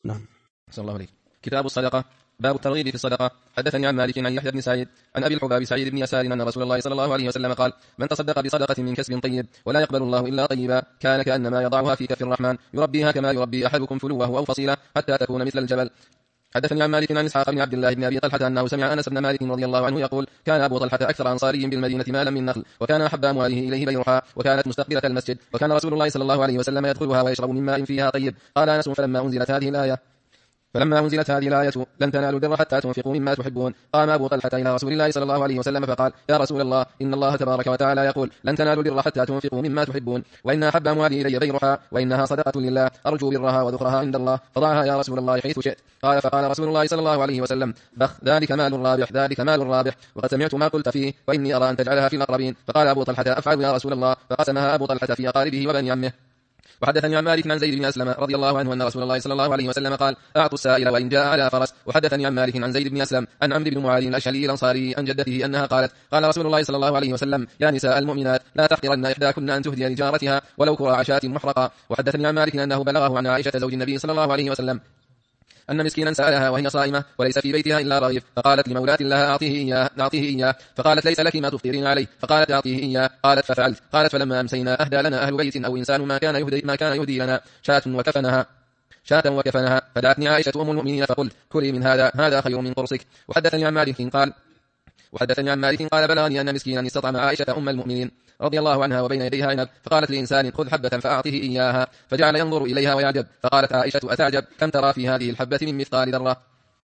نعم. صلى الله عليه. كتاب الصدقة. باب الترغيب في الصدقة. حدثني عن مالك عن يحيى بن سعيد عن أبي الحباب سعيد بن يسار أن رسول الله صلى الله عليه وسلم قال: من تصدق بصدقة من كسب طيب ولا يقبل الله إلا طيبا كان كأنما يضعها في كف الرحمن يربيها كما يربي أحدكم فلوه أو فصيلة حتى تكون مثل الجبل. حدثني عن مالك عن إسحاق بن عبد الله بن أبي طلحة أنه سمع أنس بن مالك رضي الله عنه يقول: كان أبو طلحة أكثر أنصاري بالمدينة مالا من نخل، وكان أحب أمواله إليه بيرحاء، وكانت مستقبلة المسجد، وكان رسول الله صلى الله عليه وسلم يدخلها ويشرب من ماء فيها طيب. قال أنس: فلما أنزلت هذه الآية لن تنالوا البر حتى تنفقوا مما تحبون، قام أبو طلحة إلى رسول الله صلى الله عليه وسلم فقال: يا رسول الله، إن الله تبارك وتعالى يقول: لن تنالوا البر حتى تنفقوا مما تحبون، وإن أحب أموالي إلي بيرها، وإنها صدقة لله، أرجو برها وذخرها عند الله، فضعها يا رسول الله حيث شئت. قال: فقال رسول الله صلى الله عليه وسلم: بخ، ذلك مال رابح، وقد سمعت ما قلت فيه، وإني أرى أن تجعلها في الأقربين. فقال أبو طلحة: أفعل يا رسول الله. فقسمها أبو طلحة في أقاربه وبني عمه. وحدثني عن مالك عن زيد بن أسلم رضي الله عنه أن رسول الله صلى الله عليه وسلم قال: أعطوا السائل وإن جاء على فرس. وحدثني عن مالك عن زيد بن أسلم عن عمرو بن معاذ الأشعري الأنصاري عن جدته أنها قالت: قال رسول الله صلى الله عليه وسلم: يا نساء المؤمنات، لا تحقرن إحداكن أن تهدي لجارتها ولو كرى عشاة محرقة. وحدثني عن مالك أنه بلغه عن عائشة زوج النبي صلى الله عليه وسلم أن مسكينا سألها وهي صائمة وليس في بيتها إلا رغيف، فقالت لمولاة لها: أعطيه إياه. فقالت: ليس لك ما تفطرين عليه. فقالت: أعطيه إياه. قالت: ففعلت. قالت: فلما أمسينا أهدى لنا أهل بيت أو إنسان ما كان يهدي لنا شاة وكفنها. فدعتني عائشة أم المؤمنين فقلت: كلي من هذا خير من قرصك. وحدثني عن مالك قال: بلغني أن مسكينا استطعم عائشة أم المؤمنين رضي الله عنها وبين يديها عنب، فقالت لإنسان: خذ حبة فأعطه إياها، فجعل ينظر إليها ويعجب. فقالت عائشة: أتعجب؟ كم ترى في هذه الحبة من مثقال ذرة؟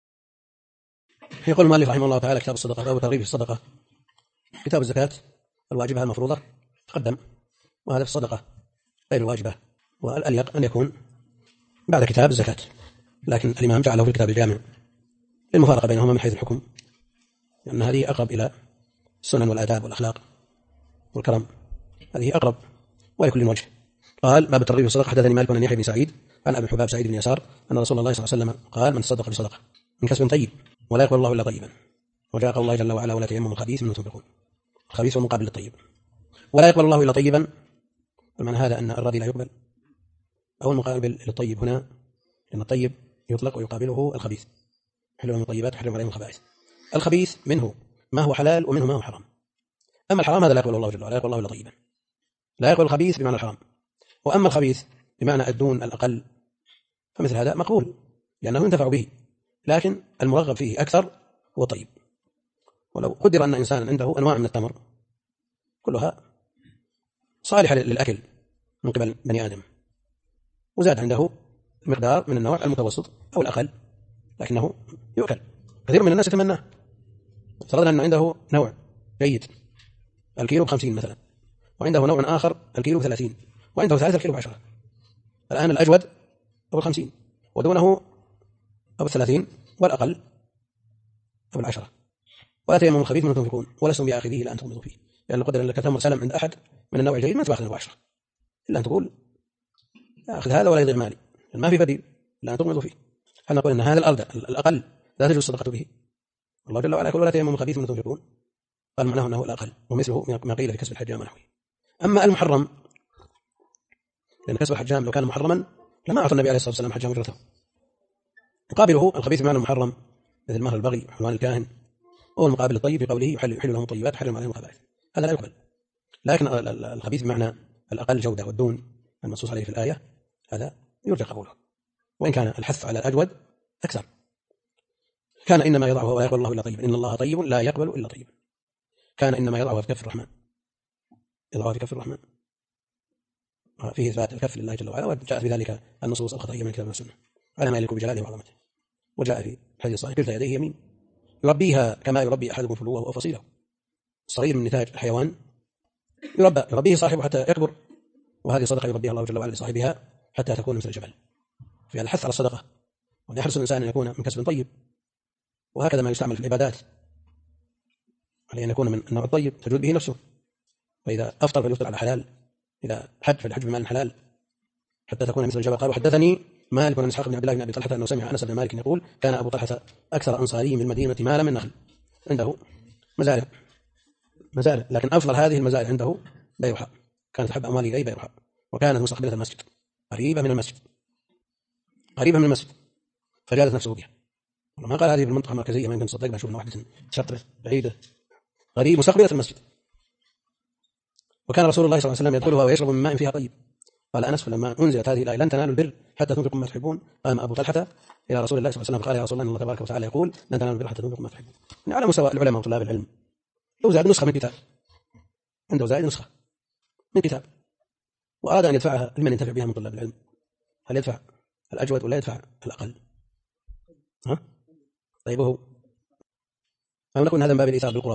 يقول المؤلف رحمه الله تعالى: كتاب الصدقة. باب الترغيب في الصدقة. كتاب الزكاة الواجبة المفروضة تقدم، وهذا في الصدقة غير الواجبة، والأليق أن يكون بعد كتاب الزكاة، لكن الإمام جعله في الكتاب الجامع للمفارقة بينهما من حيث الحكم، لأن هذه أقرب إلى السنن والآداب والأخلاق والكرم، هذه أقرب ولكل وجه. قال: باب الترغيب في الصدقة. حدثني مالك عن يحيى بن سعيد عن أبي الحباب سعيد بن يسار أن رسول الله صلى الله عليه وسلم قال: من تصدق بصدقة من كسب طيب ولا يقبل الله إلا طيبا. وجاء قول الله جل وعلا: ولا تيمموا الخبيث منه تنفقون. الخبيث هو مقابل للطيب، ولا يقبل الله إلا طيبا. المعنى هذا أن الردي لا يقبل، أو المقابل للطيب هنا، لأن الطيب يطلق ويقابله الخبيث. حلو من الطيبات وحرم عليهم الخبائث. الخبيث منه ما هو حلال ومنه ما هو حرام. أما الحرام هذا لا يقبل الله جل وعلا، لا يقبل الله إلا طيبا، لا يقبل الخبيث بمعنى الحرام. وأما الخبيث بمعنى الدون الأقل فمثل هذا مقبول لأنه ينتفع به، لكن المرغب فيه أكثر هو طيب. ولو قدر أن إنسان عنده أنواع من التمر كلها صالحة للأكل من قبل بني آدم، وزاد عنده مقدار من النوع المتوسط أو الأقل لكنه يؤكل، كثير من الناس يتمناه. فرضنا أن عنده نوع جيد الكيلو ب50 مثلا، وعنده نوع آخر الكيلو ب30، وعنده ثالث الكيلو ب10. الآن الأجود أو 50، ودونه أو 30، والأقل أو 10. ولا تيمموا الخبيث منه تنفقون ولستم بآخذيه إلا أن تغمضوا فيه، لأن قدر لك تمر سلم عند أحد من النوع الجيد ما تباخذ 10 إلا أن تقول أخذ هذا ولا يضيع مالي، ما في بديل إلا أن تغمضوا فيه. هل نقول أن هذا الأقل لا تجوز الصدقة به؟ الله جل وعلا يقول: ولا تيمموا الخبيث منه تنفقون، قال معناه أنه الأقل، ومثله ما قيل في كسب الحجام ونحوه. أما المحرم، لأن كسب الحجام لو كان محرما لما أعطى النبي عليه الصلاة والسلام حجام أجرته. يقابله الخبيث بمعنى المحرم مثل مهر البغي وحلوان الكاهن، هو المقابل الطيب بقوله: يحل لهم الطيبات حرم عليهم الخبائث. هذا لا يقبل. لكن الخبيث بمعنى الأقل جودة والدون المنصوص عليه في الآية هذا يرجى قبوله، وإن كان الحث على الأجود أكثر. كان إنما يضعه ولا يقبل الله إلا طيبا، إن الله طيب لا يقبل إلا طيبا. كان إنما يضعه في كف الرحمن، يضعه في كف الرحمن، فيه إثبات الكف لله جل وعلا، وجاءت بذلك النصوص الخطية من الكتاب والسنة على ما يليق بجلاله وعظمته. وجاء في الحديث الصحيح: كلتا يديه يمين يربيها كما يربي أحدكم فلوه أو فصيله. الصغير من نتاج الحيوان يربيه صاحبه حتى يكبر، وهذه صدقة يربيها الله جل وعلا لصاحبها حتى تكون مثل الجبل. في الحث على الصدقة، وأن يحرص الإنسان أن يكون من كسب طيب. وهكذا ما يستعمل في العبادات عليه أن يكون من النوع الطيب تجود به نفسه، فإذا أفطر فليفطر على حلال، إذا حج فليحج بمال حلال حتى تكون مثل الجبل. قال: وحدثني مالك عن إسحاق بن عبد الله بن أبي طلحة أنه سمع أنس بن مالك يقول: كان أبو طلحة أكثر أنصاري من المدينة مالا من نخل. عنده مزارع، لكن أفضل هذه المزارع عنده بيرحاء، كانت أحب أموالي إليه بيرحاء، وكانت مستقبلة المسجد قريبة من المسجد. فجادت نفسه بها. ما قال هذه في المنطقة المركزية ما يمكن تصدق، بنشوف أن واحدة شطرة بعيدة غريب مستقبلة المسجد. وكان رسول الله صلى الله عليه وسلم يدخلها ويشرب من ماء فيها طيب. قال أنس فلما أنزلت هذه الآية لن تنالوا البر حتى تنفقوا ما تحبون، قام أبو طلحة إلى رسول الله صلى الله عليه وسلم فقال يا رسول الله إن الله تبارك وتعالى يقول لن تنالوا البر حتى تنفقوا ما تحبون. يعني على مستوى العلماء وطلاب العلم لو زاد نسخة من كتاب، عنده زائد نسخة من كتاب وأراد أن يدفعها لمن ينتفع بها من طلاب العلم، هل يدفع الأجود ولا يدفع الأقل؟ طيب هو أو نقول هذا من باب الإيثار بالقرب،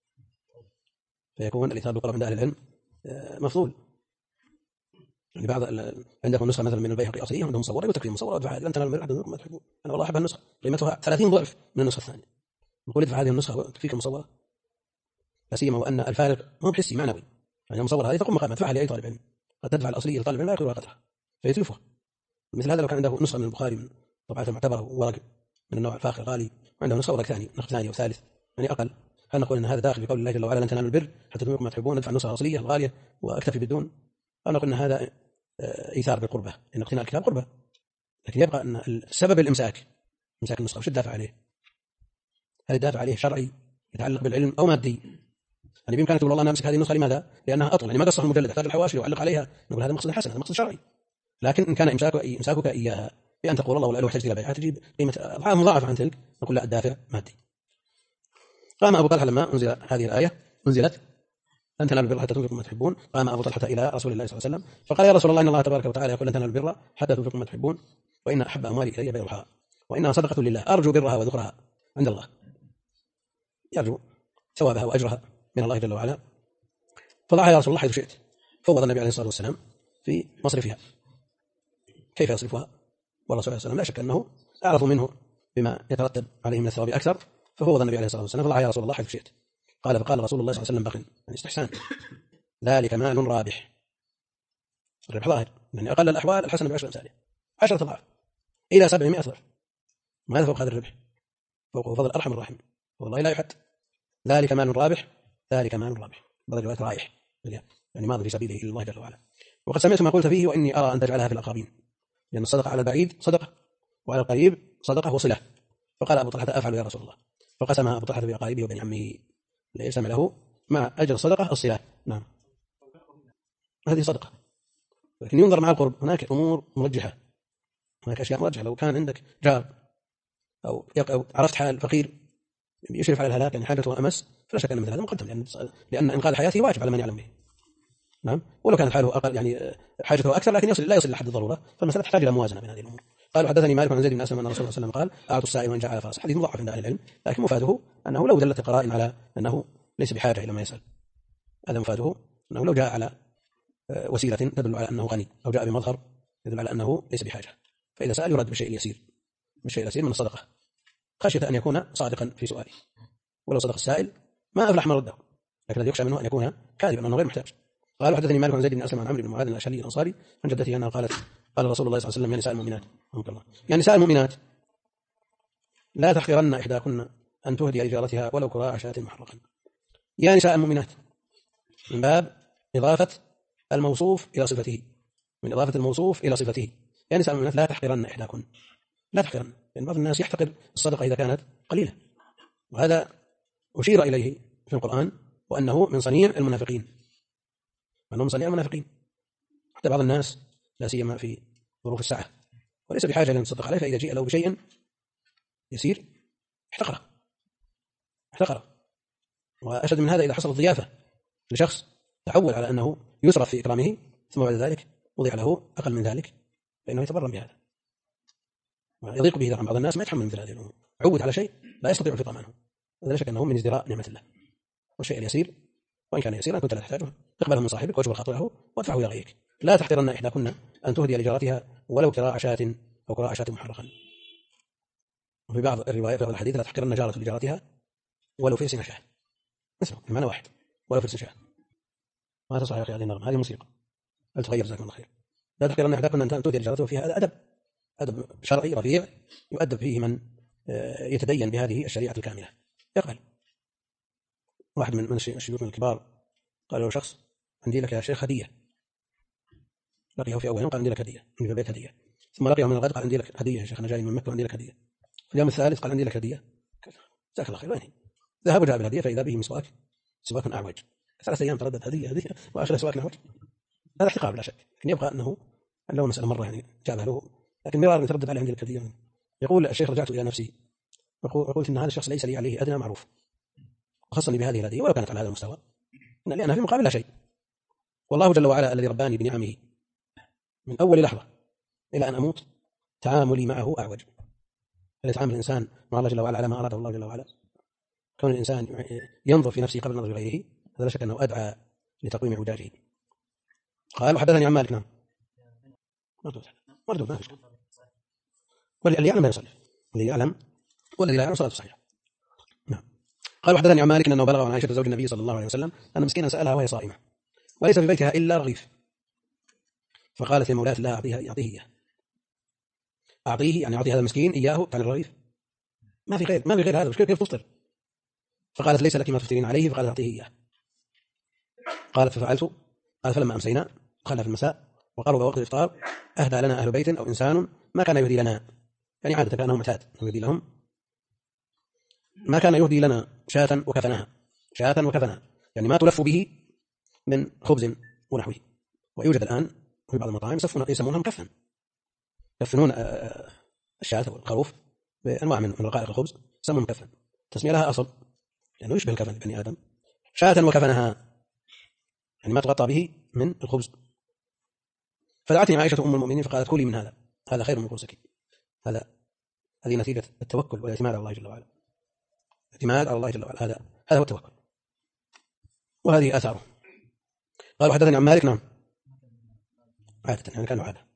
فيكون الإيثار بالقرب عند أهل العلم مفضول. يعني بعض عندكم نسخة مثلا من البيهقي أصلية عندهم مصورة وتكفي مصورة ودفع لن تنالوا البر حتى تنفقوا ما تحبون. أنا والله أحب النسخة قيمتها 30 ضعف من النسخة الثانية، نقول ادفع هذه النسخة وتكفيك مصورة، لا سيما وأن الفارق مو بحسي معنوي. يعني المصورة هذه تقوم مقام ادفعها لأي طالب علم، قد تدفع الأصلية لطالب علم لا يأخذ ورقتها فيتلفها. مثل هذا لو كان عنده نسخة من البخاري من طبعات المعتبرة وورق من النوع الفاخر غالي وعنده نسخة ورق ثاني نسخة ثاني وثالث يعني أقل، هل نقول أن هذا داخل في قول الله جل وعلا لن تنالوا البر حتى تنفقوا ما تحبون، ندفع النسخة الأصلية الغالية وأكتفي بالدون؟ أو نقول أن هذا إيثار بالقربة، إن اقتناء الكتاب قربة، لكن يبقى أن السبب الإمساك إمساك النسخة وش الدافع عليه؟ هل الدافع عليه شرعي يتعلق بالعلم أو مادي؟ يعني بإمكانك تقول والله أنا أمسك هذه النسخة لماذا؟ لأنها أطول، يعني ما قصر المجلد يحتاج الحواشي ويعلق عليها، نقول هذا مقصد حسن، هذا مقصد شرعي. لكن إن كان إمساكك إياها بأن تقول الله ولا يحتاج إلى بيعها تجيب قيمة أضعاف مضاعفة عن تلك، نقول لا الدافع مادي. قام أبو طلحة لما أنزل هذه الآية أنزلت لن تنالوا البر حتى تنفقوا ما تحبون، قام أبو طلحة إلى رسول الله صلى الله عليه وسلم فقال يا رسول الله إن الله تبارك وتعالى يقول لن تنالوا البر حتى تنفقوا ما تحبون وإن أحب أموالي إلي بيعها وإنها صدقة لله أرجو برها وذكرها عند الله، يرجو ثوابها وأجرها من الله جل وعلا، فضعها يا رسول الله حيث شئت. فوض النبي عليه الصلاة والسلام في مصرفها، كيف يصرفها؟ والرسول عليه السلام لا شك أنه أعرف منه بما يترتب عليه من الثواب أكثر، ففوض النبي عليه الصلاة والسلام فضعها يا رسول الله حيث شئت. فقال رسول الله صلى الله عليه وسلم بخل، يعني استحسان، ذلك مال رابح، الربح ظاهر، يعني أقل الأحوال الحسنة بعشر أمثاله 10 أضعاف إلى 700 ضعف، ماذا فوق هذا الربح؟ فوقه فضل أرحم الراحمين والله لا يحد. ذلك مال رابح، ذلك مال رابح، بعض الروايات رايح يعني ماضي في سبيله إلى الله جل وعلا. وقد سمعت ما قلت فيه وإني أرى أن تجعلها في الأقربين، لأن الصدقة على البعيد صدقة وعلى القريب صدقة وصلة. فقال أبو طلحة أفعل يا رسول الله، فقسمها أبو طلحة بأقاربه وبين عمه ليسمع له مع أجر الصدقة الصلة. نعم هذه صدقة، لكن ينظر مع القرب، هناك أمور مرجحة، هناك أشياء مرجحة. لو كان عندك جار أو عرفت حال فقير يشرف على الهلاك يعني حاجته أمس، فلا شك أن مثل هذا مقدم، لأن إنقاذ حياته واجب على من يعلم به. نعم ولو كانت حاله أقل يعني حاجته أكثر لكن لا يصل لحد الضرورة، فالمسألة تحتاج إلى موازنة بين هذه الأمور. قالوا حدثني مالك عن زيد بن أسلم أن الرسول صلى الله عليه وسلم قال أعطوا السائل وإن جاء على فرس، حديث مضاعف عند أهل العلم، لكن مفاده أنه لو دلت القرائن على أنه ليس بحاجة إلى ما يسأل، هذا مفاده أنه لو جاء على وسيلة تدل على أنه غني أو جاء بمظهر يدل على أنه ليس بحاجة، فإذا سأل يرد بالشيء اليسير، بالشيء اليسير من الصدقة، خشية أن يكون صادقا في سؤاله، ولو صدق السائل ما أفلح من رده، لكن الذي يخشى منه أن يكون كاذبا أنه غير محتاج. قالوا حدثني مالك عن زيد بن أسلم عن عمرو بن معاذ الأشعري الأنصاري عن جدته أنها قالت قال رسول الله صلى الله عليه وسلم يا نساء المؤمنات يعني نساء المؤمنات لا تحقرن إحداكن أن تهدي لجارتها ولو كراع شاة محرقا. يا نساء المؤمنات من باب إضافة الموصوف إلى صفته، من إضافة الموصوف إلى صفته. يا نساء المؤمنات لا تحقرن إحداكن، لا تحقرن، لأن بعض الناس يحتقر الصدقة إذا كانت قليلة، وهذا أشير إليه في القرآن وأنه من صنيع المنافقين، أنه من صنيع المنافقين. حتى بعض الناس لا سيما في ظروف الساعة وليس بحاجة أن يتصدق عليه، فإذا جيء له بشيء يسير احتقره. وأشد من هذا إذا حصلت ضيافة لشخص تعود على أنه يسرف في إكرامه ثم بعد ذلك وضع له أقل من ذلك فإنه يتبرم بهذا ويضيق به عن بعض الناس ما يتحمل مثل هذه الأمور، عود على شيء لا يستطيع الفطام عنه، هذا لا شك أنه من ازدراء نعمة الله. والشيء اليسير وإن كان يسيرا كنت لا تحتاجه اقبله من صاحبك واجبر خاطره وادفعه إلى غيرك. لا تحقرن إحداكن أن تهدي لجارتها ولو كراع شاة أو كراع شاة محرقا. وفي بعض الروايات في الحديث لا تحقرن جارة لجارتها ولو فرس شاة، مثله المعنى واحد، ولو فرس شاة. ما تصح يا أخي هذه النغمة، هذه موسيقى، هل تغير جزاكم الله خير. لا تحقرن إحداكن أن تهدي لجارتها، وفيها أدب شرعي رفيع يؤدب فيه من يتدين بهذه الشريعة الكاملة. يقبل واحد من الشيوخ الكبار قال له شخص عندي لك يا شيخ هدية، لقيه في أول يوم قال عندي لك هدية، عندي في البيت هدية، ثم لقيه من الغد قال عندي لك هدية يا شيخ أنا جاي من مكة وعندي لك هدية، اليوم الثالث قال عندي لك هدية، جزاك الله خير، وين هي؟ ذهب وجاء بالهدية فإذا به مسواك، سواك أعوج. 3 أيام تردد هدية وآخر سواك أعوج، هذا احتقار بلا شك. لكن يبقى أنه لو مسألة مرة يعني جابها له، لكن مرارا يتردد عليه عندي لك هدية. يقول الشيخ رجعت إلى نفسي وقلت إن هذا الشخص ليس لي عليه أدنى معروف، وخصني بهذه الهدية ولو كانت على هذا المستوى، لأنها في مقابل لا شيء. والله جل وعلا الذي رباني بنعمه من أول لحظة إلى أن أموت تعاملي معه أعوج. فليتعامل الإنسان مع الله جل وعلا على ما أراده الله جل وعلا. كون الإنسان ينظر في نفسه قبل النظر غيره هذا لا شك أنه أدعى لتقويم اعوجاجه. قال وحدثني عن مالك. نعم مردود ما فيش، واللي يعلم لا يصلي، واللي يعلم والذي لا يعلم صلاته صحيحة. نعم. قال وحدثني عن مالك أنه بلغ عن عائشة زوج النبي صلى الله عليه وسلم أن مسكينا سألها وهي صائمة وليس في بيتها إلا رغيف، فقالت لمولاة لا أعطيه إياه، أعطيه يعني أعطي هذا المسكين إياه عن الرغيف، ما في غير هذا، كيف تفطر؟ فقالت ليس لك ما تفطرين عليه، فقالت أعطيه إياه. قالت ففعلت. قال فلما أمسينا دخلنا في المساء وقرب وقت الإفطار أهدى لنا أهل بيت أو إنسان ما كان يهدي لنا، يعني عادة كانه معتاد يهدي لهم، ما كان يهدي لنا شاة وكفنها، يعني ما تلف به من خبز ونحوه. ويوجد الآن في بعض المطاعم يسمونها مكفن، يكفنون الشاة والخروف بأنواع من رقائق الخبز يسمون مكفن، تسمية لها أصل لأنه يشبه الكفن لبني آدم. شاة وكفنها يعني ما تغطى به من الخبز. فدعتني عائشة أم المؤمنين فقالت كلي من هذا خير من فرسك. هذه نتيجة التوكل والاعتماد على الله جل وعلا، اعتماد على الله جل وعلا، هذا هو التوكل، وهذه آثاره. قال وحدثني عن مالك. نعم عادة يعني كانوا عادة،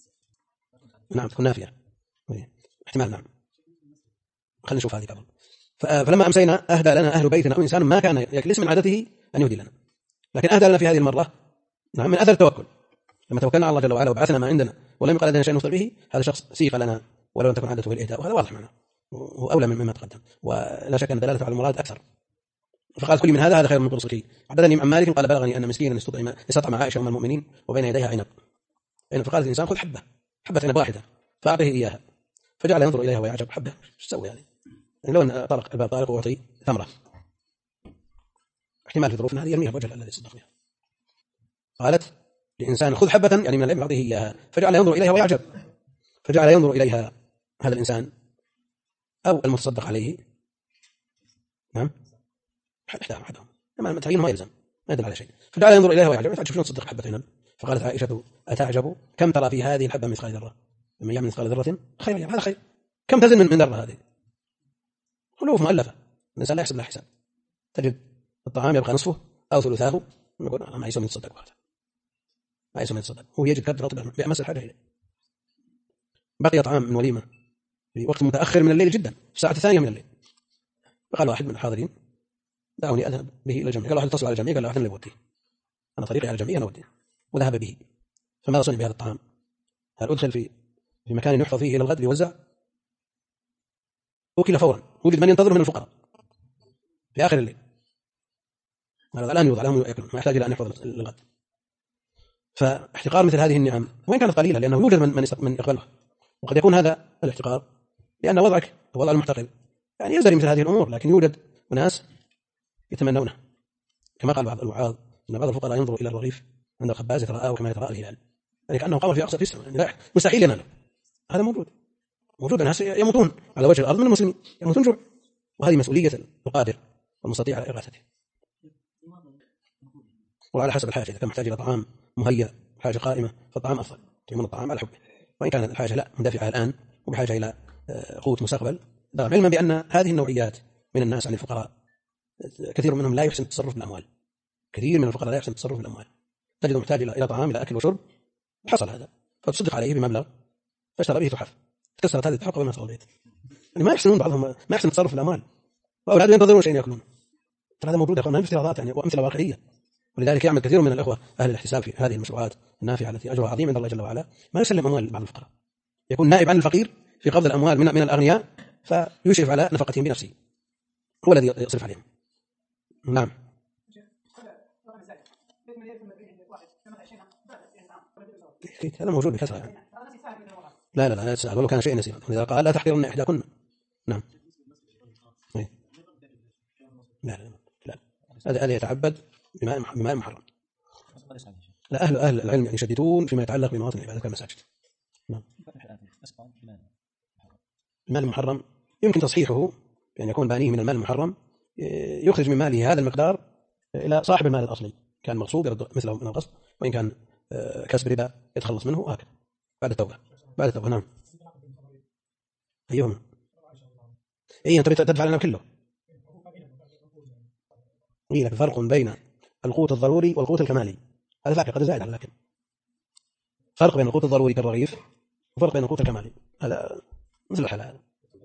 نعم تكون نافية احتمال. نعم خلينا نشوف هذه قبل. فلما أمسينا أهدى لنا أهل بيتنا أو إنسان ما كان يجلس من عادته أن يهدي لنا، لكن أهدى لنا في هذه المرة نعم من أثر التوكل، لما توكلنا على الله جل وعلا وبعثنا ما عندنا ولم يقل لدينا شيء نفطر به، هذا شخص سيق لنا ولو لم تكن عادته الإهداء، وهذا واضح معنا وأولى مما تقدم، ولا شك أن دلالته على المراد أكثر. فقال كل من هذا خير من قرصك. حدثني عن مالك قال بلغني أن مسكينا استطعم عائشة أم المؤمنين وبين يديها عنب، فقالت الإنسان خذ حبة عنب واحدة فأعطيه إياها، فجعل ينظر إليها ويعجب. حبة ايش تسوي يعني لو أن طرق الباب طارق وأعطي ثمرة، احتمال في ظروف هذه يرميها بوجه الذي صدق فيها. قالت لإنسان خذ حبة يعني من العلم أعطيه إياها، فجعل ينظر إليها ويعجب، فجعل ينظر إليها هذا الإنسان أو المتصدق عليه، نعم أحدهم لما تعينه ما يلزم ما يدل على شيء، فجعل ينظر إليها ويعجب، تعجب شلون تصدق حبة عنب؟ فقالت عائشة أتعجب كم ترى في هذه الحبة مثقال ذرة، لما يعمل مثقال ذرة خير، يعني هذا خير، كم تزن من ذرة هذه؟ ألوف مؤلفة، الإنسان لا يحسب لا حساب، تجد الطعام يبقى نصفه أو ثلثاه يقول ما يسوي من تصدق، ما يسوي من تصدق، هو يجد كد رطب بأمس الحاجة إليه. بقي طعام من وليمة في وقت متأخر من الليل جدا، في الساعة 2 من الليل، فقال واحد من الحاضرين دعوني أذهب به إلى الجمعية. قال واحد اتصل على الجمعية قال له أعطني اللي بوديه، أنا طريقي على الجمعية أنا وديه، وذهب به. فماذا صنع بهذا الطعام؟ هل أدخل في مكان يحفظ فيه إلى الغد ليوزع؟ أكل فورا، وجد من ينتظر من الفقراء في آخر الليل، هذا الآن يوضع لهم يأكلون، ما يحتاج إلى أن يحفظ للغد. فاحتقار مثل هذه النعم وإن كانت قليلة لأنه يوجد من يقبلها، وقد يكون هذا الاحتقار لأن وضعك وضع المحتقر يعني يزري مثل هذه الأمور، لكن يوجد أناس يتمنونه، كما قال بعض الوعاظ أن بعض الفقراء ينظر إلى الرغيف عند الخباز يتراءاه كما يتراءى الهلال، يعني كأنه قمر في أقصى السماء، يعني مستحيل يناله. هذا موجود الناس يموتون على وجه الأرض من المسلمين، يموتون جوع، وهذه مسؤولية القادر والمستطيع على إغاثته. وعلى حسب الحاجة، إذا كان محتاج إلى طعام مهيأ حاجة قائمة فالطعام أفضل، تيمون الطعام على حبه، وإن كانت الحاجة لا مندفعة الآن وبحاجة إلى قوت مستقبل، علما بأن هذه النوعيات من الناس عن الفقراء كثير منهم لا يحسن التصرف بالأموال، كثير من الفقراء لا يحسن التصرف بالأموال، تجده محتاج إلى طعام إلى أكل وشرب، حصل هذا فتصدق عليه بمبلغ فاشترى به تحف، تكسرت هذه التحف قبل ما يدخل البيت، يعني ما يحسنون بعضهم ما يحسن التصرف بالأموال، وأولاده ينتظرون شيء يأكلون. هذا موجود يا أخوان، افتراضات يعني وأمثلة واقعية، ولذلك يعمل كثير من الأخوة أهل الاحتساب في هذه المشروعات النافعة التي أجرها عظيم عند الله جل وعلا، ما يسلم أموال بعض الفقراء، يكون نائب عن الفقير في قبض الأموال من الأغنياء، فيشرف على نفقتهم بنفسه، هو الذي يصرف عليهم. نعم هذا موجود بكثرة يعني. لا يتساءل ولو كان شيء يسيرا، ولذا قال لا تحقرن إحداكن، نعم. إيه. لا لا لا، هذا يتعبد بماء محرم. لا، أهل العلم يعني يشددون فيما يتعلق بمواطن العبادة كالمساجد. نعم. المال المحرم يمكن تصحيحه بأن يكون بانيه من المال المحرم، يخرج من ماله هذا المقدار إلى صاحب المال الأصلي، كان مغصوب يرد مثله من القصد، وإن كان كسب ربا يتخلص منه، وهكذا بعد التوبة. نعم. أيهما؟ أنت تدفع لنا كله. لك فرق بين القوت الضروري والقوت الكمالي، هذا فاكر قد زائد، لكن فرق بين القوت الضروري كالرغيف وفرق بين القوت الكمالي، هذا مثل الحلال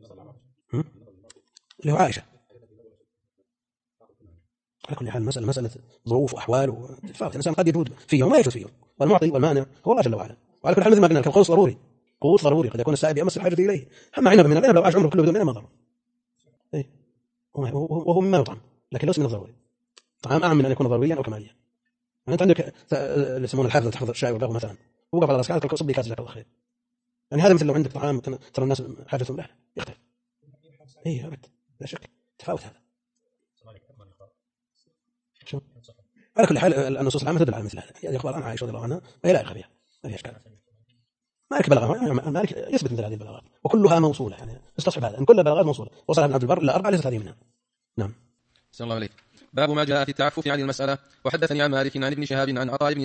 اللي هو عائشة. على كل حال مسألة ظروف وأحوال وتفاوت، الإنسان قد يجود فيه وما يجود فيه، والمعطي والمانع هو الله جل وعلا. وعلى كل حال مثل ما قلنا القوت ضروري قد يكون السائب يمس الحاجة إليه. أما عنب من العنب لو عاش عمره كله بدون عنب ما ضر، وهو مما يطعم، لكن ليس من الضروري. طعام أعم من أن يكون ضروريا أو كماليا. يعني أنت عندك اللي يسمونه الحافظ تحفظ الشاي والقهوة مثلا، وقف على راسك قال صب لي كاس جزاك الله خير. يعني هذا مثل لو عندك طعام ترى الناس حاجتهم له يختلف. أبد لا شك تفاوت هذا. شو؟ على كل حال النصوص العامة تدل على مثل هذا، يعني أخبار عن عائشة رضي الله عنها وهي لائقة بها، ما فيها إشكال. مالك بلغة، مالك يثبت مثل هذه البلاغات وكلها موصولة، يعني استصحب هذا أن كل البلاغات موصولة. وصلها ابن عبد البر إلى 4 ليست هذه منها. نعم. صلى الله عليه. باب ما جاء في التعفف عن المسألة. وحدثني عن مالك عن ابن شهاب عن عطاء بن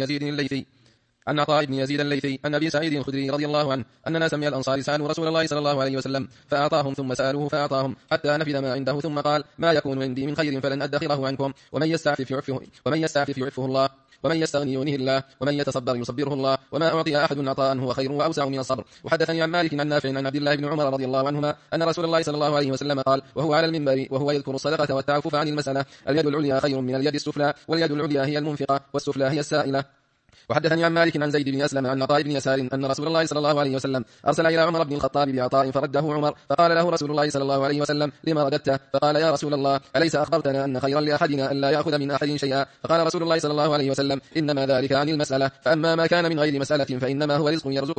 يزيد الليثي عن أبي سعيد الخدري رضي الله عنه أن ناسا من الأنصار سألوا رسول الله صلى الله عليه وسلم فأعطاهم، ثم سألوه فأعطاهم، حتى نفذ ما عنده، ثم قال: ما يكون عندي من خير فلن أدخره عنكم، ومن يستعفف يعفه الله، ومن يستغني يغنه الله، ومن يتصبر يصبره الله، وما أعطي أحد عطاء هو خير وأوسع من الصبر. وحدثني عن مالك عن نافع عن عبد الله بن عمر رضي الله عنهما أن رسول الله صلى الله عليه وسلم قال وهو على المنبر وهو يذكر الصدقة والتعفف عن المسألة: اليد العليا خير من اليد السفلى، واليد العليا هي المنفقة والسفلى هي السائلة. وحدثني عن مالك عن زيد بن أسلم عن عطاء بن يسار أن رسول الله صلى الله عليه وسلم أرسل إلى عمر بن الخطاب بعطاء فرده عمر، فقال له رسول الله صلى الله عليه وسلم: لما رددته؟ فقال: يا رسول الله، أليس أخبرتنا أن خيرا لأحدنا أن لا يأخذ من أحد شيئا؟ فقال رسول الله صلى الله عليه وسلم: إنما ذلك عن المسألة، فأما ما كان من غير مسألة فإنما هو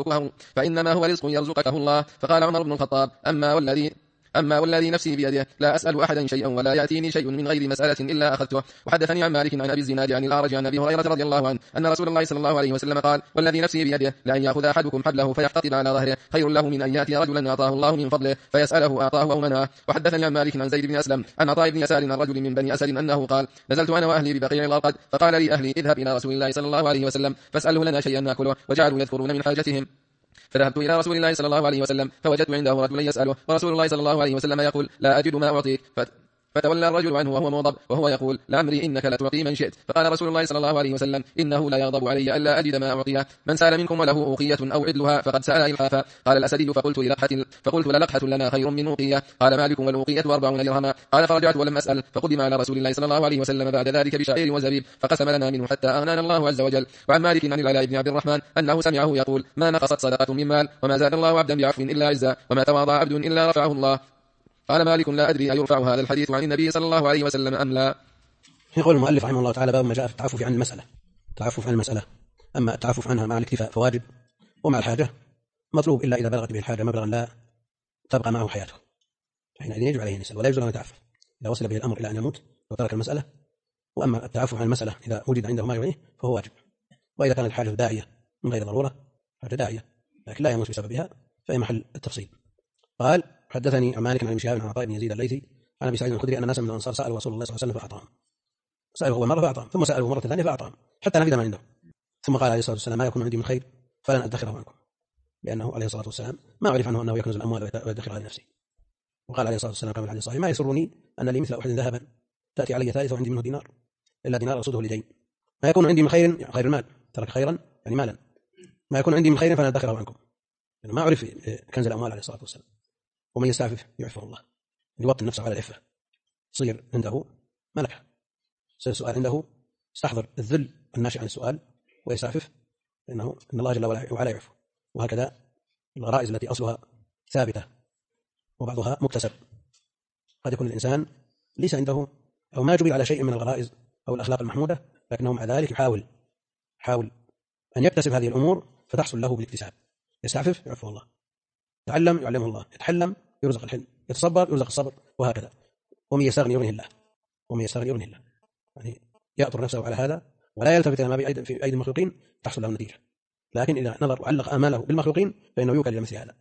رزق يرزقكه الله. فقال عمر بن الخطاب: أما والذي نفسي بيده لا أسأل أحدا شيئا ولا يأتيني شيء من غير مسألة إلا أخذته. وحدثني عن مالك عن أبي الزناد عن الأعرج عن أبي هريرة رضي الله عنه أن رسول الله صلى الله عليه وسلم قال: والذي نفسي بيده لأن يأخذ أحدكم حبله فيحتطب على ظهره خير له من أن يأتي رجلا أعطاه الله من فضله فيسأله أعطاه أو منعه. وحدثني عن مالك عن زيد بن أسلم عن عطاء بن يسار عن رجل من بني أسد أنه قال: نزلت أنا وأهلي ببقيع الغرقد، فقال لي أهلي: اذهب إلى رسول الله صلى الله عليه وسلم فاسأله لنا شيئا نأكله، وجعلوا يذكرون من حاجتهم. فذهبت إلى رسول الله صلى الله عليه وسلم فوجدت عنده رجلا يسأله، ورسول الله صلى الله عليه وسلم يقول: لا أجد ما أعطيك. فتولى الرجل عنه وهو مغضب وهو يقول: لعمري إنك لا تعطي من شئت. فقال رسول الله صلى الله عليه وسلم: إنه لا يغضب علي ألا أجد ما أعطيه، من سأل منكم وله أوقية أو عدلها فقد سأل إلحافا. قال الأسدي: فقلت للقحة لنا خير من أوقية. قال مالك: والأوقية 40 درهما. قال فرجعت ولم أسأل، فقدم على رسول الله صلى الله عليه وسلم بعد ذلك بشعير وزبيب فقسم لنا منه حتى أغنانا الله عز وجل. وعن مالك عن العلاء بن عبد الرحمن أنه سمعه يقول: ما نقصت صدقة من مال، وما زاد الله عبدا بعفو إلا عزا، وما تواضع عبد إلا رفعه الله. قال مالك: لا أدري أيرفع هذا الحديث عن النبي صلى الله عليه وسلم أم لا. يقول المؤلف رحمه الله تعالى: باب ما جاء في التعفف عن المسألة. أما التعفف عنها مع الاكتفاء فواجب، ومع الحاجة مطلوب، إلا إذا بلغت به الحاجة مبلغا لا تبقى معه حياته، فحينئذ يجب عليه أن يسأل ولا يجوز أن يتعفف إذا وصل به الأمر إلى أن يموت وترك المسألة. وأما التعفف عن المسألة إذا وجد عنده ما يعنيه فهو واجب، وإذا كانت الحاجة داعية من غير ضرورة حاجة داعية لكن لا يموت بسببها فهي محل التفصيل. قال: حدثني عن مالك عن ابن شهاب عن عطاء بن يزيد الليثي عن ابي سعيد الخدري ان ناسا من الانصار سالوا رسول الله صلى الله عليه وسلم فاعطاهم. سالوه اول مره فاعطاهم، ثم سالوه مره ثانيه فاعطاهم، حتى نفذ ما عنده. ثم قال عليه الصلاه والسلام: ما يكون عندي من خير فلن ادخره عنكم، لانه عليه الصلاه والسلام ما عرف عنه انه يكنز الاموال ويدخرها لنفسه. وقال عليه الصلاه والسلام كما في الحديث الصحيح: ما يسرني ان لي مثل احد ذهبا تاتي علي ثالث وعندي منه دينار الا دينار ارصده لدين. ما يكون عندي من خير، يعني خير المال، ترك خيرا يعني مالا، ما يكون عندي من خير فلن ادخره عنكم، يعني ما عرف كنز الاموال عليه الصلاه والسلام. ومن يستعفف يعفه الله، يوطن نفسه على العفة، يصير عنده ملكة، يصير السؤال عنده يستحضر الذل الناشئ عن السؤال ويستعفف، إن الله جل وعلا يعفو. وهكذا الغرائز التي أصلها ثابتة وبعضها مكتسب، قد يكون الإنسان ليس عنده أو ما جبل على شيء من الغرائز أو الأخلاق المحمودة، لكنه مع ذلك يحاول أن يكتسب هذه الأمور فتحصل له بالاكتساب. يستعفف يعفو الله، يتعلم يعلمه الله، يتحلم يرزق الحلم، يتصبر يرزق الصبر، وهكذا. ومن يستغني يغنيه الله، ومن يستغني يغنيه الله، يعني يأطر نفسه على هذا ولا يلتفت إلى ما في أيدي المخلوقين تحصل له النتيجة. لكن إذا نظر وعلق آماله بالمخلوقين فإنه يوكل إلى مثل هذا،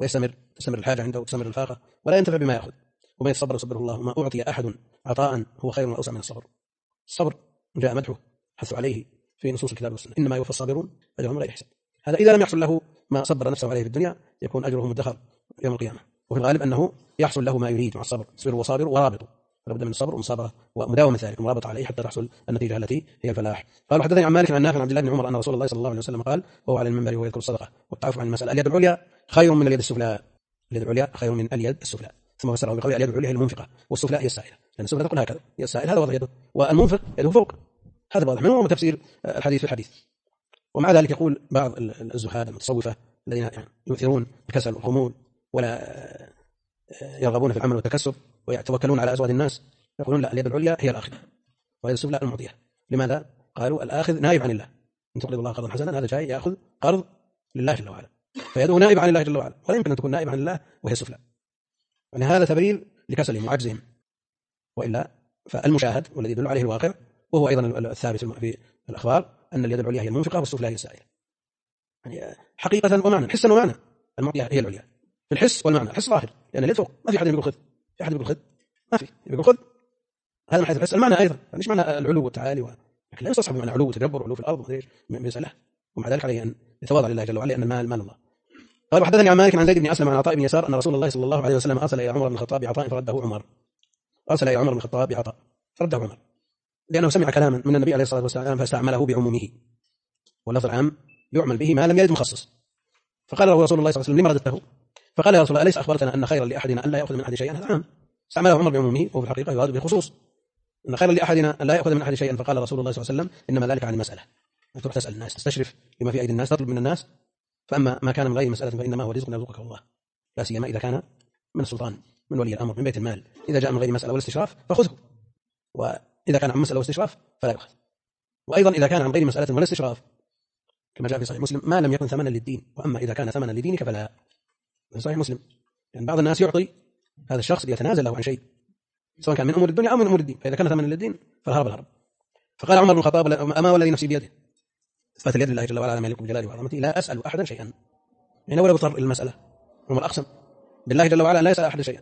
تستمر الحاجة عنده وتستمر الفاقة ولا ينتفع بما يأخذ. ومن يتصبر يصبره الله، ما أعطي أحد عطاء هو خير وأوسع من الصبر. الصبر جاء مدحه حث عليه في نصوص الكتاب والسنة، إنما يوفى الصابرون أجرهم غير حساب. هذا إذا لم يحصل له ما صبر نفسه عليه في الدنيا يكون أجره مدخر يوم القيامة. وفي الغالب أنه يحصل له ما يريد مع الصبر، صبر وصابر ورابط، لابد من الصبر ومصابرة ومداومة ذلك ومرابطة عليه حتى تحصل النتيجة التي هي الفلاح. قال حدثني عن مالك عن نافع عن عبد الله بن عمر أن رسول الله صلى الله عليه وسلم قال وهو على المنبر ويذكر الصدقة والتعفف عن المسألة: اليد العليا خير من اليد السفلى. اليد العليا خير من اليد السفلى. ثم فسره بقوله اليد العليا هي المنفقة والسفلى هي السائلة، لأن السفلى تقول هكذا، هي السائل هذا وضع يده، والمنفق يده فوق. هذا واضح منه وتفسير الحديث في الحديث. ومع ذلك يقول بعض الزهاد المتصوفة الذين يعني يؤثرون الكسل والخمول ولا يرغبون في العمل والتكسب ويتوكلون على أزواج الناس، يقولون لا، اليد العليا هي الآخذة واليد السفلى المعطية. لماذا؟ قالوا الآخذ نائب عن الله، إن تقرض الله قرضا حسنا، هذا جاي يأخذ قرض لله جل وعلا، فيده نائب عن الله جل وعلا، ولا يمكن أن تكون نائب عن الله وهي سفلى. يعني هذا تبرير لكسلهم وعجزهم، وإلا فالمشاهد والذي يدل عليه الواقع وهو أيضا الثابت في الأخبار أن اليد العليا هي المنفقة والسفلى هي السائلة، يعني حقيقة ومعنى، حسا ومعنى. المعطية هي العليا في الحس والمعنى. الحس ظاهر لأن اليد فوق، ما في أحد يقول خذ، في أحد يقول خذ، ما في، يقول خذ، هذا من حيث الحس. المعنى أيضا مش معنى العلو والتعالي لكن لا يستصحب بمعنى علو وتجبر وعلو في الأرض مسألة. ومع ذلك عليه أن يتواضع لله جل وعلا لأن المال مال الله. قال وحدثني عن مالك عن زيد بن أسلم عن عطاء بن يسار أن رسول الله صلى الله عليه وسلم أرسل إلى عمر بن الخطاب بعطاء فرده عمر. أرسل إلى عمر بن الخطاب بعطاء فرده عمر لأنه سمع كلاما من النبي عليه الصلاة والسلام فاستعمله بعمومه، واللفظ العام يعمل به ما لم يرد مخصص. فقال له رسول الله صلى الله عليه وسلم لما رددته؟ فقال يا رسول الله أليس أخبرتنا أن خيرا لأحدنا أن لا يأخذ من أحد شيئا؟ هذا عام استعمله عمر بعمومه وفي الحقيقة يراد بالخصوص، إن خيرا لأحدنا أن لا يأخذ من أحد شيئا. فقال رسول الله صلى الله عليه وسلم إنما ذلك عن المسألة، أن تروح تسأل الناس، تستشرف بما في أيدي الناس، تطلب من الناس، فأما ما كان من غير مسألة فإنما هو رزق يرزقك الله، لا سيما إذا كان من السلطان من ولي الأمر من بيت المال. إذا جاء من غير مسألة والاستشراف فخذه، وإذا كان عن مسألة واستشراف فلا يأخذ. وأيضا إذا كان عن غير مسألة ولا استشراف كما جاء في صحيح مسلم ما لم يكن ثمنا للدين، وأما إذا كان ثمنا لدينك فلا. في صحيح مسلم يعني بعض الناس يعطي هذا الشخص ليتنازل له عن شيء سواء كان من أمور الدنيا أو من أمور الدين، فإذا كان ثمنا للدين فالهرب. فقال عمر بن الخطاب أما والذي نفسي بيده، إثبات اليد لله جل وعلا على ما يليق بجلاله وعظمته، لا أسأل أحدا شيئا. يعني ولا اضطر إلى المسألة، عمر أقسم بالله جل وعلا لا يسأل أحد شيئا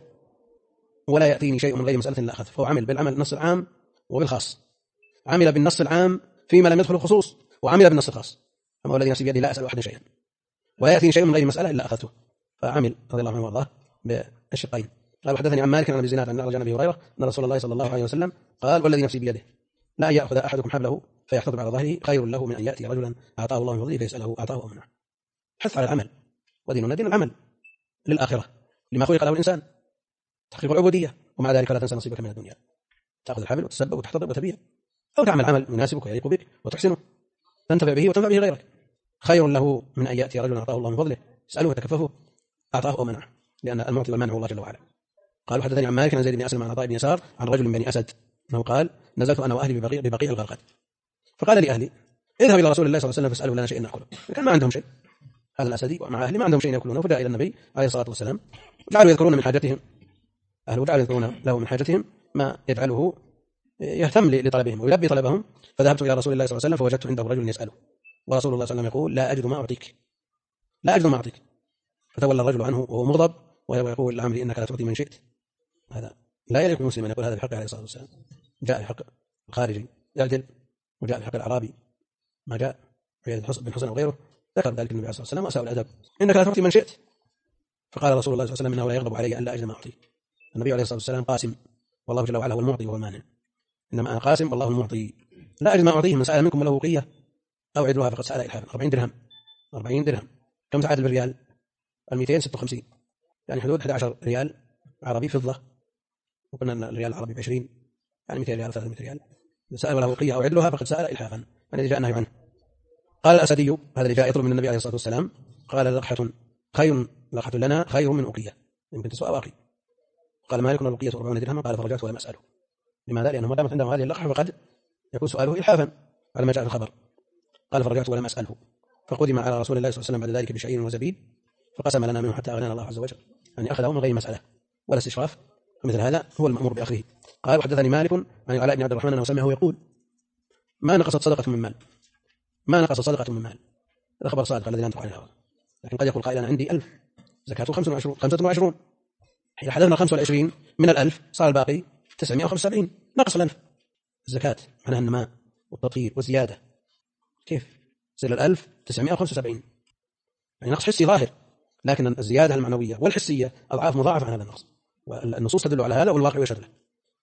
ولا يأتيني شيء من غير مسألة لا أخذ. فهو عمل بالعمل النص العام وبالخاص، عمل بالنص العام فيما لم يدخل الخصوص، وعمل بالنص الخاص. أما والذي نفسي بيده لا أسأل أحدا شيئا ولا يأتيني شيء من غير مسألة إلا أخذته. فعمل رضي الله عنه وارضاه بالشقين. قال حدثني عن مالك عن ابي زناد عن أبي هريرة أن رسول الله صلى الله عليه وسلم قال والذي نفسي بيده لا يأخذ أحدكم حبله فيحتض على ظهره خير له من أن يأتي رجلا أعطاه الله من فضله فيسأله أعطاه أو منعه. حث على العمل، وديننا دين العمل للآخرة لما خلق له الإنسان، تحقيق العبودية. ومع ذلك لا تنسى نصيبك من الدنيا، تأخذ الحبل وتسبب وتحتضب وتبيع، أو تعمل عمل يناسبك ويليق بك وتحسنه تنتفع به وتنفع به غيرك. خير له من أن يأتي رجلا أعطاه الله من فضله يسأله وتكففه أعطاه أو منعه، لأن المعطي والمانع هو الله جل وعلا. قال حدثني عن مالك عن زيد بن أسلم عن عطاء بن يسار عن رجل من بني أسد أنه قال نزلت أنا وأهلي ببقيع الغرقد، فقال لأهلي اذهب إلى رسول الله صلى الله عليه وسلم فاسأله لنا شيء نأكله. كان ما عندهم شيء، هذا الأسدي ومع أهلي ما عندهم شيء يأكلونه، فجاء إلى النبي عليه الصلاة والسلام وجعلوا يذكرون من حاجتهم، أهله جعلوا يذكرون له من حاجتهم ما يجعله يهتم لطلبهم ويلبي طلبهم. فذهبت إلى رسول الله صلى الله عليه وسلم فوجدت عنده رجل يسأله ورسول الله صلى الله عليه وسلم يقول لا أجد ما أعطيك، لا أجد ما أعطيك. فتولى الرجل عنه وهو مغضب ويقول لعمري إنك لا تعطي من شئت. هذا لا يليق بمسلم أن يقول هذا بحق عليه الصلاة والسلام. جاء بحق الخارجي يعدل، وجاء بحق الأعرابي ما جاء بن حسن وغيره ذكر ذلك النبي عليه الصلاة والسلام وأساء الأدب. إنك لا تعطي من شئت. فقال رسول الله صلى الله عليه وسلم إنه لا يغضب علي أن لا أجد ما أعطي. النبي عليه الصلاة والسلام قاسم والله جل وعلا هو المعطي وهو المانع، إنما أنا قاسم والله المعطي لا أجد ما أعطيه. من سأل منكم وله وقية أو عدلها فقد سأل إلحافا. 40 درهم 40 درهم كم تعادل بالريال؟ 256 يعني حدود 11 ريال عربي فضة، وقلنا أن الريال العربي ب20 يعني 200 ريال 300 ريال. سأل وله وقية أو عدلها فقد سأل إلحافا، الذي جاء النهي عنه. قال الأسدي هذا اللي جاء يطلب من النبي عليه الصلاة والسلام قال لقحة لنا خير من أقية يمكن تسوى واقي. قال مالك الأقية 40 درهما قال فرجعت ولم أسأله. لماذا؟ لأنه ما دامت عنده هذه اللقحة فقد يكون سؤاله إلحافا على ما جاء في الخبر. قال فرجعت ولم أسأله فقدم على رسول الله صلى الله عليه وسلم بعد ذلك بشعير وزبيب فقسم لنا منه حتى أغنانا الله عز وجل. يعني أخذه من غير مسألة ولا استشراف، فمثل هذا هو المأمور بأخذه. قال وحدثني مالك عن العلاء بن عبد الرحمن أنه سمعه يقول ما نقصت صدقة من مال، ما نقصت صدقة من مال. هذا خبر صادق الذي لا ينطق عن الهوى. لكن قد يقول قائل أنا عندي 1000 زكاته 25، حين حذفنا 25 من 1000 صار الباقي 975، نقص ال1000. الزكاة معناها النماء والتطهير والزيادة، كيف يصير 1000 975؟ يعني نقص حسي ظاهر، لكن الزيادة المعنوية والحسية أضعاف مضاعفة عن هذا النقص، والنصوص تدل على هذا والواقع يشهد له.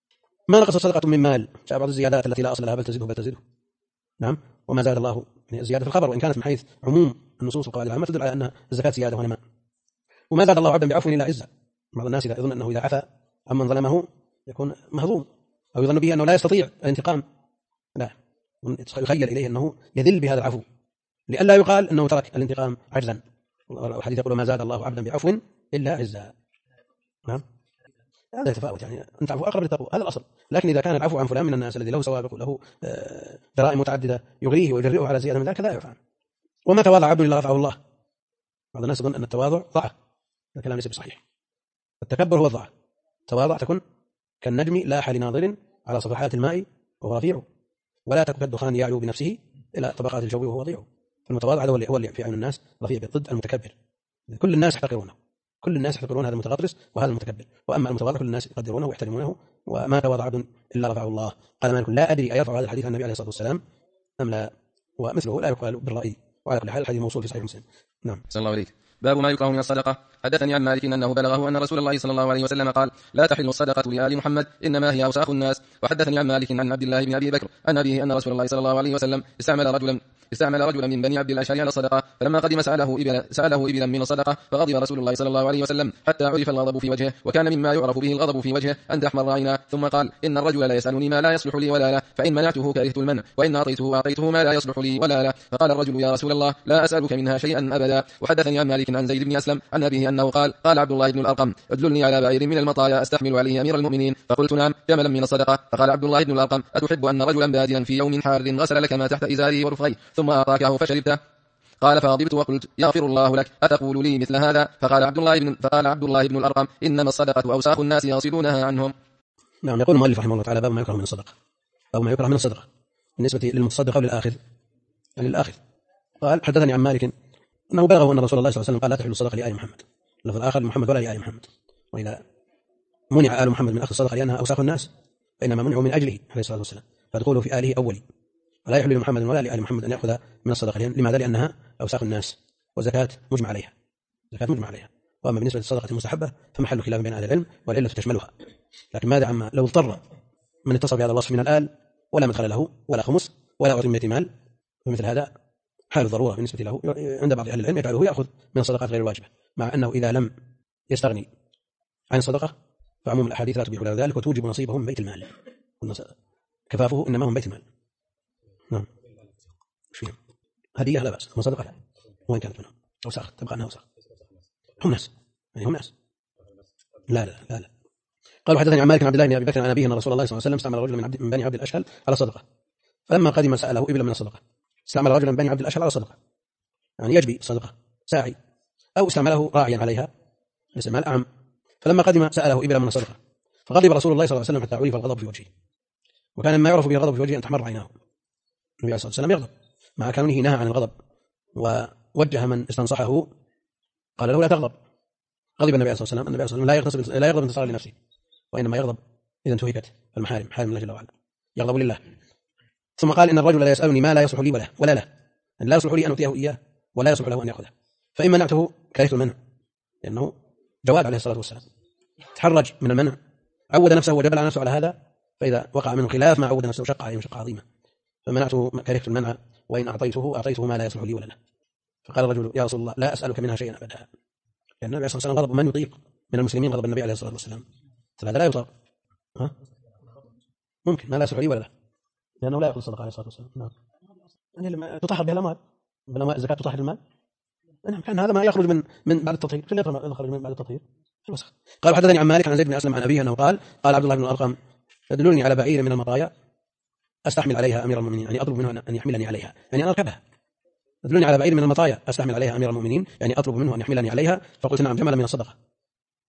ما نقصت صدقة من مال، جاء بعض الزيادات التي لا أصل لها بل تزيده. نعم. وما زاد الله، يعني الزيادة في الخبر وإن كانت من حيث عموم النصوص والقواعد العامة تدل على أن الزكاة زيادة ونماء. وما زاد الله عبدا بعفو إلا عزا. بعض الناس إذا يظن أنه إذا عفا عمن ظلمه يكون مهضوم، أو يظن به أنه لا يستطيع الانتقام، لا، يخيل إليه أنه يذل بهذا العفو لئلا يقال أنه ترك الانتقام عجزا. والحديث يقول ما زاد الله عبدا بعفو إلا عزا. نعم. هذا يتفاوت، يعني أن تعفو أقرب للتقوى، هذا الأصل. لكن إذا كان العفو عن فلان من الناس الذي له سوابق وله جرائم متعددة يغريه ويجرئه على زيادة من ذلك لا يعفى عنه. وما تواضع عبد إلا رفعه الله. بعض الناس يظن أن التواضع ضعف، هذا الكلام ليس بصحيح. التكبر هو الضعف. تواضع تكن كالنجم لاح لناظر على صفحات الماء وهو رفيع، ولا تكن كالدخان يعلو بنفسه إلى طبقات الجو وهو وضيع. فالمتواضع هو اللي في عين الناس رفيع، ضد المتكبر. كل الناس يحتقرونه، كل الناس يحتقرون هذا المتغطرس وهذا المتكبر، وأما المتواضع كل الناس يقدرونه ويحترمونه. وما تواضع عبد إلا رفعه الله. قال مالك لا أدري أيرفع هذا الحديث عن النبي عليه الصلاة والسلام أم لا، ومثله لا يقال بالرأي. وعلى كل حال الحديث موصول في صحيح مسلم. نعم. صلى الله عليه. باب ما يكره من الصدقة. حدثني عن مالك أنه بلغه أن رسول الله صلى الله عليه وسلم قال لا تحل الصدقة لآل محمد إنما هي أوساخ الناس. وحدثني عن مالك عن عبد الله بن أبي بكر عن أبيه أن رسول الله صلى الله عليه وسلم استعمل رجلا من بني عبد الأشهر على الصدقة، فلما قدم سأله إبلا من الصدقة، فغضب رسول الله صلى الله عليه وسلم حتى عرف الغضب في وجهه، وكان مما يعرف به الغضب في وجهه أن تحمر عيناه، ثم قال إن الرجل لا يسألني ما لا يصلح لي ولا له، فإن منعته كرهت المنع، وإن أعطيته ما لا يصلح لي ولا له. فقال الرجل يا رسول الله لا أسألك منها شيئا أبدا. وحدثني عن مالك عن زيد بن أسلم عن أبيه أنه قال عبد الله بن الأرقم ادلني على بعير من المطايا أستحمل عليه أمير المؤمنين، فقلت نعم جملا من الصدقة. فقال عبد الله بن الأرقم أتحب أن رجلا باديا في يوم حار غسل لك ما تحت إزاره ورفغيه ثم أعطاكه فشربته؟ قال فغضبت وقلت يغفر الله لك أتقول لي مثل هذا؟ فقال عبد الله بن الأرقم إنما الصدقة أوساخ الناس يغسلونها عنهم. نعم. يقول المؤلف رحمه الله تعالى باب ما يكره من الصدقة، باب ما يكره من الصدقة بالنسبة للمتصدق أو للآخذ، يعني للآخذ. قال حدثني عن مالك أنه بلغه أن رسول الله صلى الله عليه وسلم قال لا تحل الصدقة لآل محمد، لفظ الآخر لمحمد ولا لآل محمد. وإذا منع آل محمد من أخذ الصدقة لأنها أوساخ الناس فإنما منعوا من أجله عليه الصلاة والسلام، فادخلوا في آله أولي، ولا يحل لمحمد ولا لآل محمد أن يأخذ من الصدقة. لماذا؟ لأنها أوساخ الناس، وزكاة مجمع عليها، زكاة مجمع عليها. وأما بالنسبة للصدقة المستحبة فمحل خلاف بين أهل العلم والعلة تشملها. لكن ماذا عما لو اضطر من اتصف بهذا الوصف من الآل ولا مدخل له ولا خمس ولا أعطي من مال، فمثل هذا حال الضرورة بالنسبة له عند بعض أهل العلم يجعله يأخذ من الصدقات غير الواجبة، مع أنه إذا لم يستغني عن الصدقة فعموم الأحاديث لا تبيح له ذلك وتوجب نصيبه من بيت المال، كفافه إنما من بيت المال. نعم. هدية لا بأس، أما صدقة لا، وإن كانت منهم أوساخ تبقى أنها أوساخ. هم ناس، يعني هم ناس. لا. قالوا حدثني عن مالك عن عبد الله بن أبي بكر عن أبيه أن رسول الله صلى الله عليه وسلم استعمل رجلا من بني عبد الأشهل على صدقة، فلما قدم سأله إبلا من الصدقة. استعمل رجلا من بني عبد الأشهل على صدقة، يعني يجبي صدقة ساعي، أو استعمله راعيا عليها الاستعمال أعم. فلما قدم سأله إبلا من الصدقة، فغضب رسول الله صلى الله عليه وسلم حتى عرف الغضب في وجهه، وكان ما يعرف به الغضب في وجهه أن تحمر عيناه. النبي عليه الصلاة والسلام يغضب مع كونه نهى عن الغضب، ووجه من استنصحه قال له لا تغضب. غضب النبي عليه الصلاة والسلام. النبي عليه الصلاة والسلام لا يغضب انتصارا لنفسه، وإنما يغضب إذا انتهكت المحارم، حارم الله جل وعلا، يغضب لله. ثم قال إن الرجل لا يسألني ما لا يصلح لي ولا له، أن لا يصلح لي أن أعطيه إياه ولا يصلح له أن يأخذه، فإن منعته كرهت المنع، لأنه جواد عليه الصلاة والسلام، تحرج من المنع، عود نفسه وجبل على نفسه على هذا، فإذا وقع منه خلاف ما عود نفسه شق عليه شقة عظيمة، فمنعته كرهت المنع، وإن أعطيته ما لا يصلح لي ولا له. فقال الرجل يا رسول الله لا أسألك منها شيئا أبدا، لأن النبي عليه الصلاة والسلام غضب من يطيق من المسلمين غضب النبي عليه الصلاة والسلام، فهذا لا يطاق. ممكن ما لا يصلح لي ولا له، لأنه لا يأخذ الصدقة عليه الصلاة والسلام. نعم. يعني لما تطهر بها الأموال، بالأموال الزكاة تطهر المال. نعم. كان هذا ما يخرج من بعد التطهير، كل يخرج من بعد التطهير الوسخ. قال حدثني عن مالك عن زيد بن أسلم عن أبيه أنه قال عبد الله بن الأرقم ادلوني على بعير من المطايا أستحمل عليها أمير المؤمنين، يعني أطلب منه أن يحملني عليها، يعني أنا أركبها. ادلوني على بعير من المطايا أستحمل عليها أمير المؤمنين، يعني أطلب منه أن يحملني عليها. فقلت نعم جملا من الصدقة.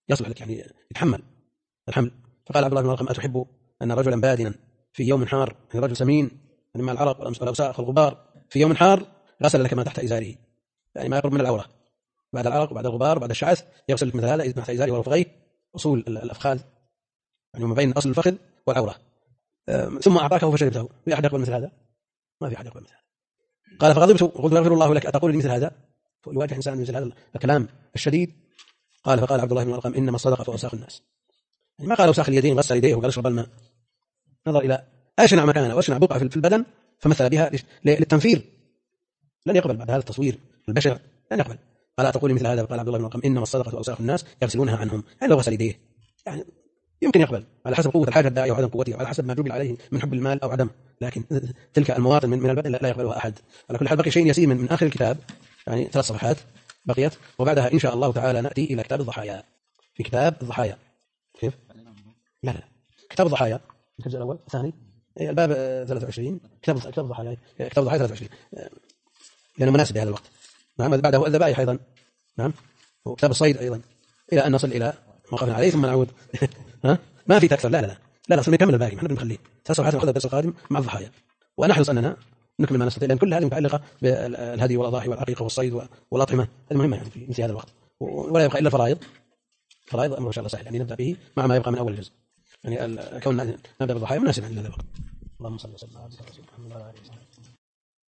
يصلح لك يعني يتحمل الحمل. فقال عبد الله بن ملقم: أتحب أن رجلا بادنا في يوم حار، يعني رجل سمين يعني مع العرق والأوساخ والغبار، في يوم حار غسل لك ما تحت إزاره، يعني ما يقرب من العورة، بعد العرق وبعد الغبار وبعد الشعث يغسل لك مثل هذا تحت إزاره ورفغيه، أصول الأفخاذ يعني ما بين أصل الفخذ والعورة، ثم أعطاكه فشربته. في أحد يقبل مثل هذا؟ ما في أحد يقبل مثل هذا. قال: فغضبت وقلت: يغفر الله لك، أتقول لي مثل هذا؟ يواجه إنسان مثل هذا الكلام الشديد. قال: فقال عبد الله بن ملقم: إنما الصدقة أوساخ الناس. يعني ما قال أوساخ اليدين غسل يديه وقال اشرب الماء، نظر إلى أشنع مكان وأشنع بقعة في البدن فمثل بها للتنفير. لن يقبل بعد هذا التصوير البشع، لن يقبل. قال: أتقول مثل هذا؟ قال عبد الله بن ملقم: إنما الصدقة أوساخ الناس يغسلونها عنهم. يعني لو غسل يديه يعني يمكن يقبل على حسب قوة الحاجة الداعية وعدم قوتها، وعلى حسب ما جبل عليه من حب المال أو عدم، لكن تلك المواطن من البدن لا يقبلها أحد. على كل حال بقي شيء يسير من آخر الكتاب، يعني 3 صفحات بقيت، وبعدها إن شاء الله تعالى نأتي إلى كتاب الضحايا. في كتاب الضحايا كيف؟ لا كتاب الضحايا الجزء الأول الثاني الباب 23 كتاب الضحايا 23 لأنه مناسب لهذا الوقت. نعم بعده الذبائح أيضا، نعم، وكتاب الصيد أيضا، إلى أن نصل إلى موقفنا عليه ثم نعود. ها ما في أكثر، لا أصل نكمل الباقي، احنا بنخليه 3 صفحات نأخذها الدرس القادم مع الضحايا، ونحرص أننا نكمل ما نستطيع، لأن كل هذه متعلقة بالهدي والأضاحي والعقيقة والصيد والأطعمة المهمة يعني في مثل هذا الوقت، ولا يبقى إلا الفرائض. أمر إن شاء الله سهل، يعني نبدأ به مع ما يبقى من أول الجزء، يعني كون نبدأ بالضحايا مناسب عند هذا الوقت. اللهم صل وسلم على سيدنا محمد وعلى آله وصحبه.